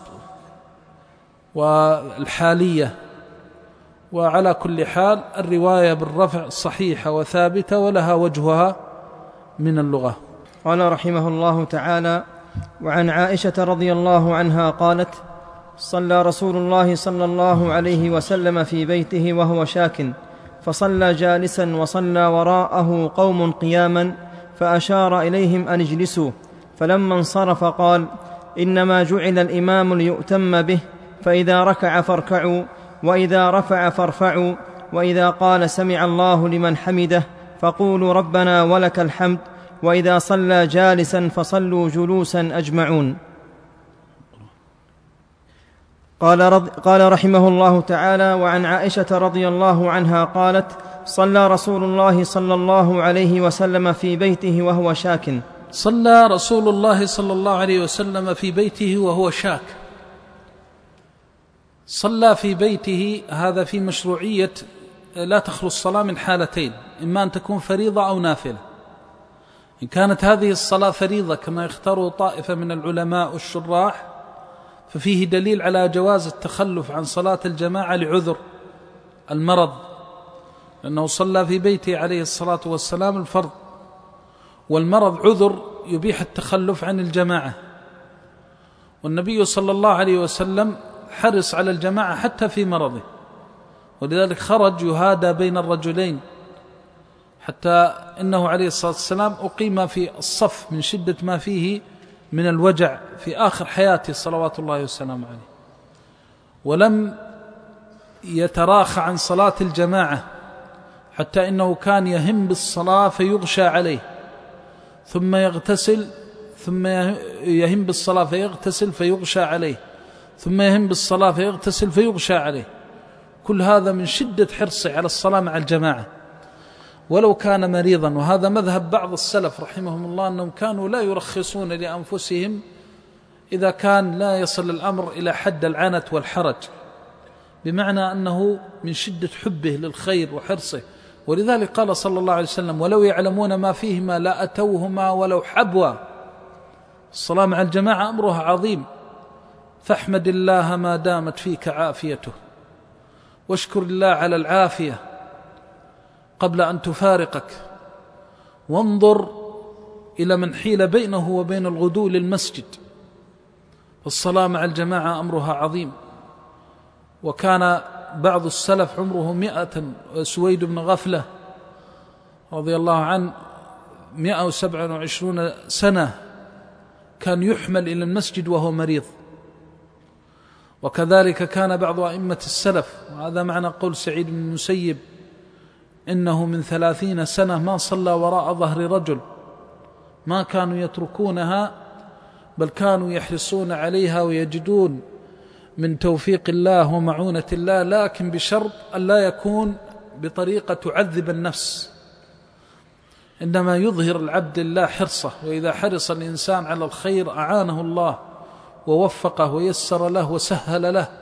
والحالية، وعلى كل حال الرواية بالرفع صحيحة وثابتة ولها وجهها من اللغة. قال رحمه الله تعالى: وعن عائشة رضي الله عنها قالت: صلى رسول الله صلى الله عليه وسلم في بيته وهو شاك، فصلى جالسا وصلى وراءه قوم قياما، فأشار إليهم أن اجلسوا، فلما انصرف قال: إنما جعل الإمام ليؤتم به، فإذا ركع فاركعوا، وإذا رفع فارفعوا، وإذا قال سمع الله لمن حمده فقولوا ربنا ولك الحمد، وإذا صلى جالسا فصلوا جلوسا أجمعون. قال, رض... قال رحمه الله تعالى: وعن عائشة رضي الله عنها قالت: صلى رسول الله صلى الله عليه وسلم في بيته وهو شاك. صلى رسول الله صلى الله عليه وسلم في بيته وهو شاك. صلى في بيته، هذا في مشروعية لا تخلو الصلاة من حالتين، إما أن تكون فريضة أو نافلة. إن كانت هذه الصلاة فريضة كما يختاره طائفة من العلماء والشراح ففيه دليل على جواز التخلف عن صلاة الجماعة لعذر المرض، لأنه صلى في بيته عليه الصلاة والسلام الفرض، والمرض عذر يبيح التخلف عن الجماعة، والنبي صلى الله عليه وسلم حرص على الجماعة حتى في مرضه، ولذلك خرج يهادى بين الرجلين، حتى إنه عليه الصلاة والسلام أقيم في الصف من شدة ما فيه من الوجع في آخر حياته صلوات الله وسلامه عليه، ولم يتراخى عن صلاة الجماعة، حتى إنه كان يهم بالصلاة فيغشى عليه، ثم يغتسل، ثم يهم بالصلاة فيغتسل فيغشى عليه، ثم يهم بالصلاة فيغتسل فيغشى عليه. كل هذا من شدة حرصه على الصلاة مع الجماعة ولو كان مريضا. وهذا مذهب بعض السلف رحمهم الله، أنهم كانوا لا يرخصون لأنفسهم إذا كان لا يصل الأمر إلى حد العنت والحرج، بمعنى أنه من شدة حبه للخير وحرصه. ولذلك قال صلى الله عليه وسلم: ولو يعلمون ما فيهما لا أتوهما ولو حبوا. الصلاة مع الجماعة أمرها عظيم، فاحمد الله ما دامت فيك عافيته، واشكر الله على العافية قبل أن تفارقك، وانظر إلى من حيل بينه وبين الغدو للمسجد. الصلاة مع الجماعة أمرها عظيم، وكان بعض السلف عمره مئة، سويد بن غفلة رضي الله عنه مئة وسبعة وعشرون سنة كان يحمل إلى المسجد وهو مريض. وكذلك كان بعض أئمة السلف، وهذا معنى قول سعيد بن المسيب إنه من ثلاثين سنة ما صلى وراء ظهر رجل، ما كانوا يتركونها بل كانوا يحرصون عليها ويجدون من توفيق الله ومعونة الله، لكن بشرط أن لا يكون بطريقة تعذب النفس، إنما يظهر العبد الله حرصه، وإذا حرص الإنسان على الخير أعانه الله ووفقه ويسر له وسهل له.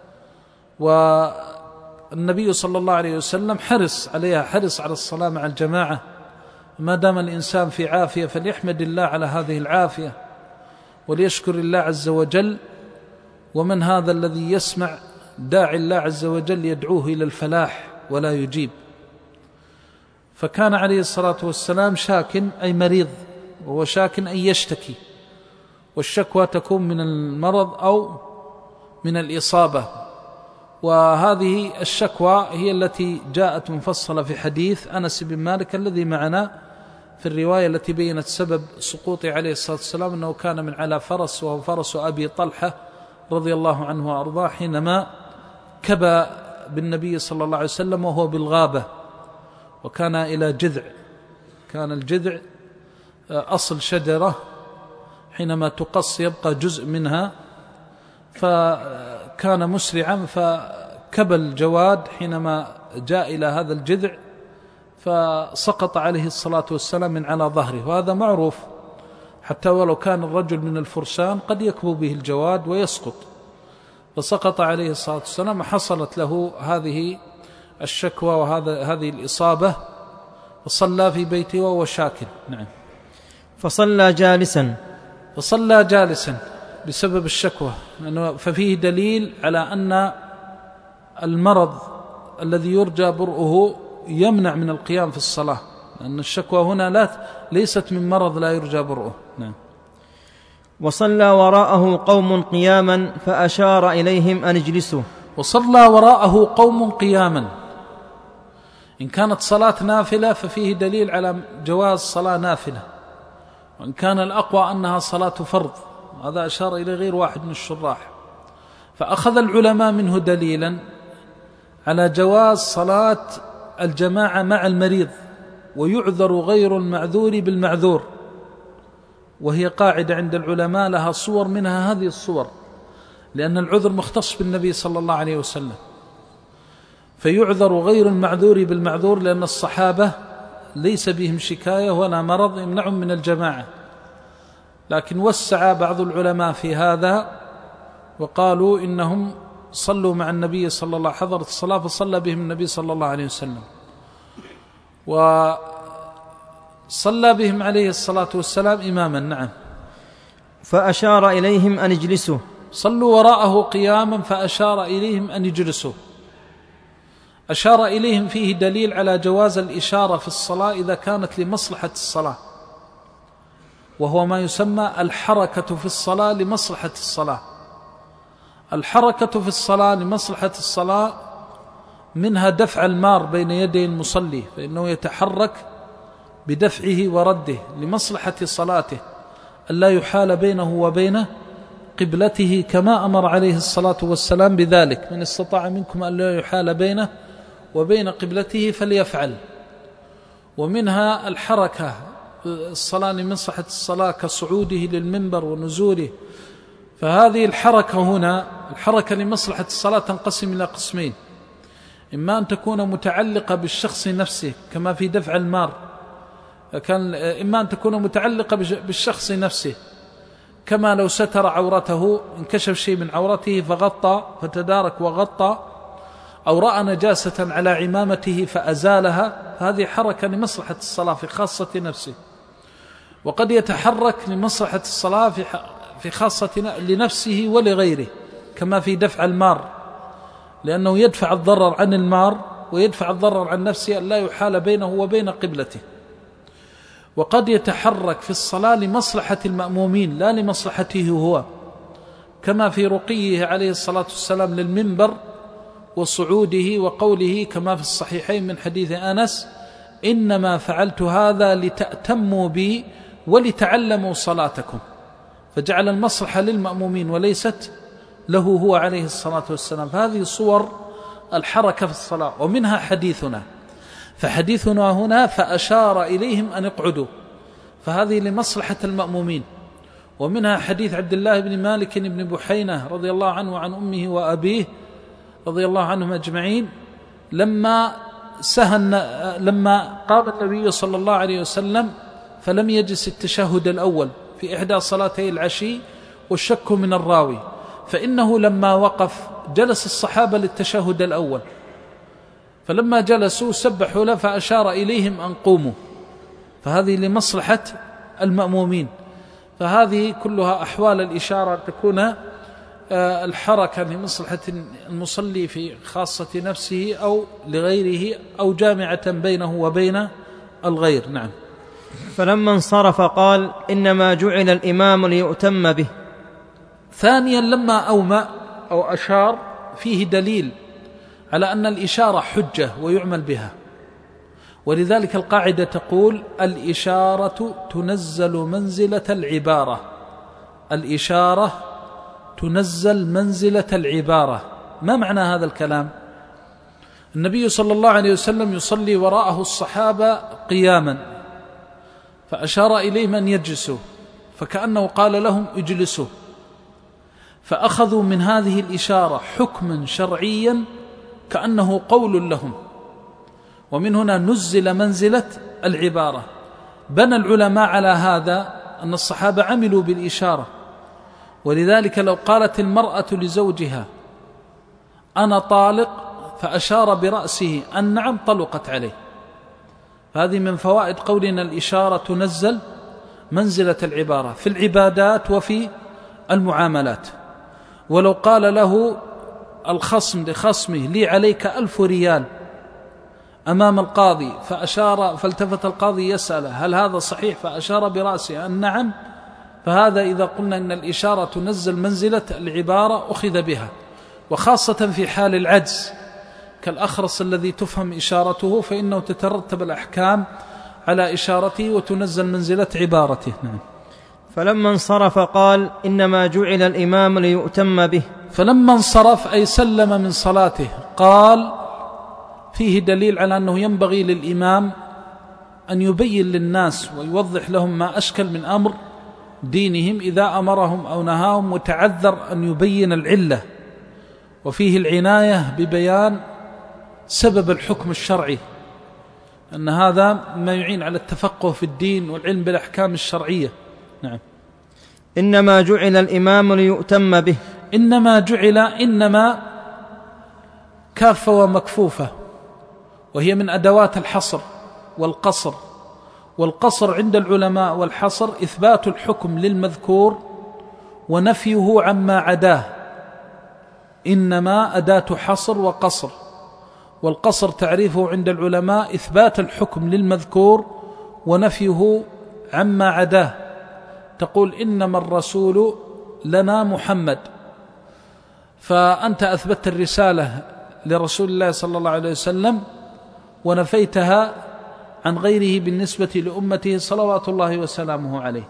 والنبي صلى الله عليه وسلم حرص عليها، حرص على الصلاة مع الجماعة. ما دام الإنسان في عافية فليحمد الله على هذه العافية وليشكر الله عز وجل. ومن هذا الذي يسمع داعي الله عز وجل يدعوه إلى الفلاح ولا يجيب؟ فكان عليه الصلاة والسلام شاك أي مريض، وهو شاك أي يشتكي، والشكوى تكون من المرض أو من الإصابة. وهذه الشكوى هي التي جاءت مفصلة في حديث أنس بن مالك الذي معنا في الرواية التي بينت سبب سقوطه عليه الصلاة والسلام، أنه كان من على فرس وهو فرس أبي طلحة رضي الله عنه وأرضاه حينما كبى بالنبي صلى الله عليه وسلم وهو بالغابة، وكان إلى جذع، كان الجذع أصل شجرة حينما تقص يبقى جزء منها، فكان مسرعا فكبى الجواد حينما جاء إلى هذا الجذع فسقط عليه الصلاة والسلام من على ظهره. وهذا معروف، حتى ولو كان الرجل من الفرسان قد يكبو به الجواد ويسقط، فسقط عليه الصلاة والسلام وحصلت له هذه الشكوى وهذا هذه الإصابة، فصلى في بيته وهو شاكل. نعم. فصلى جالسا فصلى جالسا بسبب الشكوى، ففيه دليل على أن المرض الذي يرجى برؤه يمنع من القيام في الصلاة، لأن الشكوى هنا لا ليست من مرض لا يرجى برؤه. نعم. وصلى وراءه قوم قياما فأشار إليهم أن اجلسوا. وصلى وراءه قوم قياما، إن كانت صلاة نافلة ففيه دليل على جواز صلاة نافلة، وإن كان الأقوى أنها صلاة فرض، هذا أشار إليه غير واحد من الشراح. فأخذ العلماء منه دليلا على جواز صلاة الجماعة مع المريض، ويعذر غير المعذور بالمعذور، وهي قاعدة عند العلماء لها صور، منها هذه الصور، لأن العذر مختص بالنبي صلى الله عليه وسلم، فيعذر غير المعذور بالمعذور، لأن الصحابة ليس بهم شكاية ولا مرض يمنعهم من الجماعة. لكن وسع بعض العلماء في هذا وقالوا إنهم صلوا مع النبي صلى الله عليه وسلم، حضرت الصلاة فصلى بهم النبي صلى الله عليه وسلم، وصلى بهم عليه الصلاة والسلام إماما. نعم. فأشار إليهم أن اجلسوا. صلوا وراءه قياما فأشار إليهم أن يجلسوا. أشار إليهم فيه دليل على جواز الإشارة في الصلاة إذا كانت لمصلحة الصلاة، وهو ما يسمى الحركة في الصلاة لمصلحة الصلاة. الحركة في الصلاة لمصلحة الصلاة منها دفع المار بين يدي المصلي، فإنه يتحرك بدفعه ورده لمصلحة صلاته، ألا يحال بينه وبين قبلته، كما أمر عليه الصلاة والسلام بذلك: من استطاع منكم أن لا يحال بينه وبين قبلته فليفعل. ومنها الحركة الصلاة لمصلحة الصلاة كصعوده للمنبر ونزوله. فهذه الحركة هنا، الحركة لمصلحة الصلاة تنقسم إلى قسمين: إما أن تكون متعلقة بالشخص نفسه كما في دفع المار، كان إما أن تكون متعلقة بالشخص نفسه كما لو ستر عورته، انكشف شيء من عورته فغطى فتدارك وغطى، أو رأى نجاسة على عمامته فأزالها، هذه حركة لمصلحة الصلاة في خاصة نفسه. وقد يتحرك لمصلحة الصلاة في في خاصة لنفسه ولغيره كما في دفع المار، لأنه يدفع الضرر عن المار ويدفع الضرر عن نفسه أن لا يحال بينه وبين قبلته. وقد يتحرك في الصلاة لمصلحة المأمومين لا لمصلحته هو، كما في رقيه عليه الصلاة والسلام للمنبر وصعوده وقوله كما في الصحيحين من حديث أنس: إنما فعلت هذا لتأتموا بي ولتعلموا صلاتكم، فجعل المصلحة للمأمومين وليست له هو عليه الصلاة والسلام. فهذه صور الحركة في الصلاة. ومنها حديثنا، فحديثنا هنا فأشار إليهم أن اقعدوا، فهذه لمصلحة المأمومين. ومنها حديث عبد الله بن مالك بن بحينة رضي الله عنه وعن أمه وأبيه رضي الله عنهم أجمعين، لما سهن لما قام النبي صلى الله عليه وسلم فلم يجلس التشهد الأول في إحدى صلاتي العشي، والشك من الراوي، فإنه لما وقف جلس الصحابة للتشهد الأول، فلما جلسوا سبحوا له فأشار إليهم أن قوموا، فهذه لمصلحة المأمومين. فهذه كلها أحوال الإشارة أن تكون الحركة لمصلحة المصلي في خاصة نفسه أو لغيره أو جامعة بينه وبين الغير. نعم. فلما انصرف قال: إنما جعل الإمام ليؤتم به. ثانيا لما أومأ أو أشار فيه دليل على أن الإشارة حجة ويعمل بها، ولذلك القاعدة تقول: الإشارة تنزل منزلة العبارة. الإشارة تنزل منزلة العبارة. ما معنى هذا الكلام؟ النبي صلى الله عليه وسلم يصلي وراءه الصحابة قياما، فأشار إليهم أن يجلسوا، فكأنه قال لهم اجلسوا، فأخذوا من هذه الإشارة حكما شرعيا كأنه قول لهم، ومن هنا نزل منزلة العبارة. بنى العلماء على هذا أن الصحابة عملوا بالإشارة، ولذلك لو قالت المرأة لزوجها أنا طالق فأشار برأسه أن نعم، طلقت عليه. هذه من فوائد قولنا الإشارة تنزل منزلة العبارة في العبادات وفي المعاملات. ولو قال له الخصم لخصمه لي عليك ألف ريال أمام القاضي، فأشار فالتفت القاضي يسأله هل هذا صحيح، فأشار برأسه أن نعم، فهذا إذا قلنا أن الإشارة تنزل منزلة العبارة أخذ بها، وخاصة في حال العجز كالأخرس الذي تفهم إشارته، فإنه تترتب الأحكام على إشارته وتنزل منزلة عبارته. نعم. فلما انصرف قال: إنما جعل الإمام ليؤتم به. فلما انصرف أي سلم من صلاته قال: فيه دليل على أنه ينبغي للإمام أن يبين للناس ويوضح لهم ما أشكل من أمر دينهم إذا أمرهم أو نهاهم، وتعذر أن يبين العلة، وفيه العناية ببيان سبب الحكم الشرعي، أن هذا ما يعين على التفقه في الدين والعلم بالأحكام الشرعية. نعم. إنما جعل الإمام ليؤتم به. إنما جعل، إنما كافة ومكفوفة، وهي من أدوات الحصر والقصر. والقصر عند العلماء والحصر إثبات الحكم للمذكور ونفيه عما عداه. إنما أداة حصر وقصر. والقصر تعريفه عند العلماء إثبات الحكم للمذكور ونفيه عما عداه. تقول إنما الرسول لنا محمد، فأنت أثبت الرسالة لرسول الله صلى الله عليه وسلم ونفيتها عن غيره بالنسبة لأمته صلوات الله وسلامه عليه.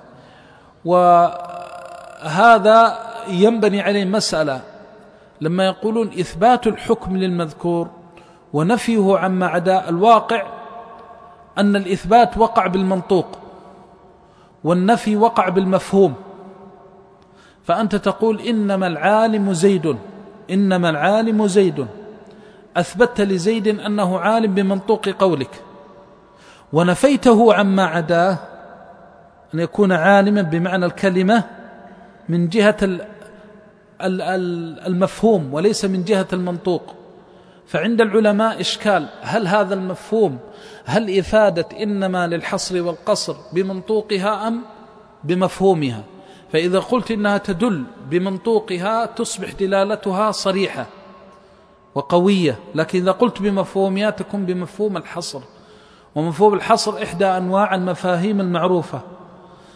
وهذا ينبني عليه مسألة، لما يقولون إثبات الحكم للمذكور ونفيه عما عدا، الواقع أن الإثبات وقع بالمنطوق والنفي وقع بالمفهوم. فأنت تقول إنما العالم زيد، إنما العالم زيد، أثبت لزيد أنه عالم بمنطوق قولك، ونفيته عما عداه أن يكون عالما بمعنى الكلمة من جهة المفهوم وليس من جهة المنطوق. فعند العلماء إشكال، هل هذا المفهوم هل إفادة إنما للحصر والقصر بمنطوقها أم بمفهومها؟ فإذا قلت إنها تدل بمنطوقها تصبح دلالتها صريحة وقوية، لكن إذا قلت بمفهومها تكون بمفهوم الحصر، ومفهوم الحصر إحدى أنواع المفاهيم المعروفة.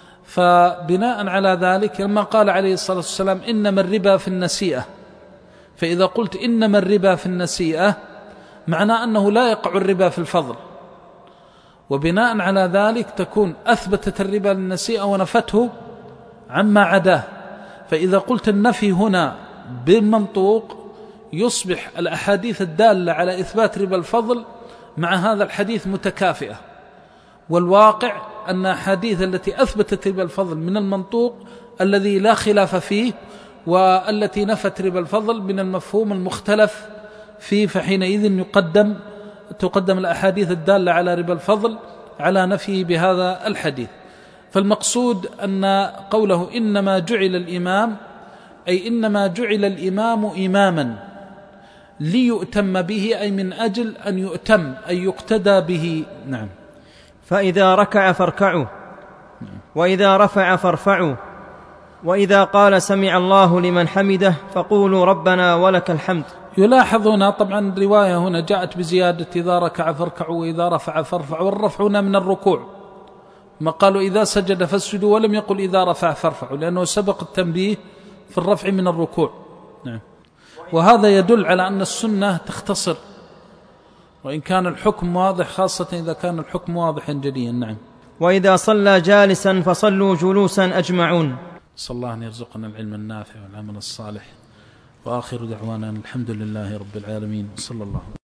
فبناء على ذلك لما قال عليه الصلاة والسلام إنما الربا في النسيئة، فإذا قلت إنما الربا في النسيئة معناه أنه لا يقع الربا في الفضل، وبناء على ذلك تكون أثبتت الربا للنسيئة ونفته عما عداه. فإذا قلت النفي هنا بالمنطوق يصبح الأحاديث الدالة على إثبات ربا الفضل مع هذا الحديث متكافئة، والواقع أن أحاديث التي أثبتت ربا الفضل من المنطوق الذي لا خلاف فيه، والتي نفت ربا الفضل من المفهوم المختلف فيه، فحينئذ يقدم تقدم الأحاديث الدالة على ربا الفضل على نفيه بهذا الحديث. فالمقصود أن قوله إنما جعل الإمام أي إنما جعل الإمام إماما ليؤتم به، أي من أجل أن يؤتم أي يقتدى به. نعم. فإذا ركع فاركعوا، وإذا رفع فارفعوا، وإذا قال سمع الله لمن حمده فقولوا ربنا ولك الحمد. يلاحظ هنا طبعا الرواية هنا جاءت بزيادة إذا ركع فاركعوا وإذا رفع فارفعوا، والرفع هنا من الركوع، ما قالوا إذا سجد فاسجدوا ولم يقل إذا رفع فارفعوا، لأنه سبق التنبيه في الرفع من الركوع. نعم. وهذا يدل على أن السنة تختصر، وإن كان الحكم واضح، خاصة إذا كان الحكم واضحا جليا. نعم. وإذا صلى جالسا فصلوا جلوسا أجمعون. صلى الله أن يرزقنا العلم النافع والعمل الصالح، وآخر دعوانا الحمد لله رب العالمين، صلى الله عليه وسلم.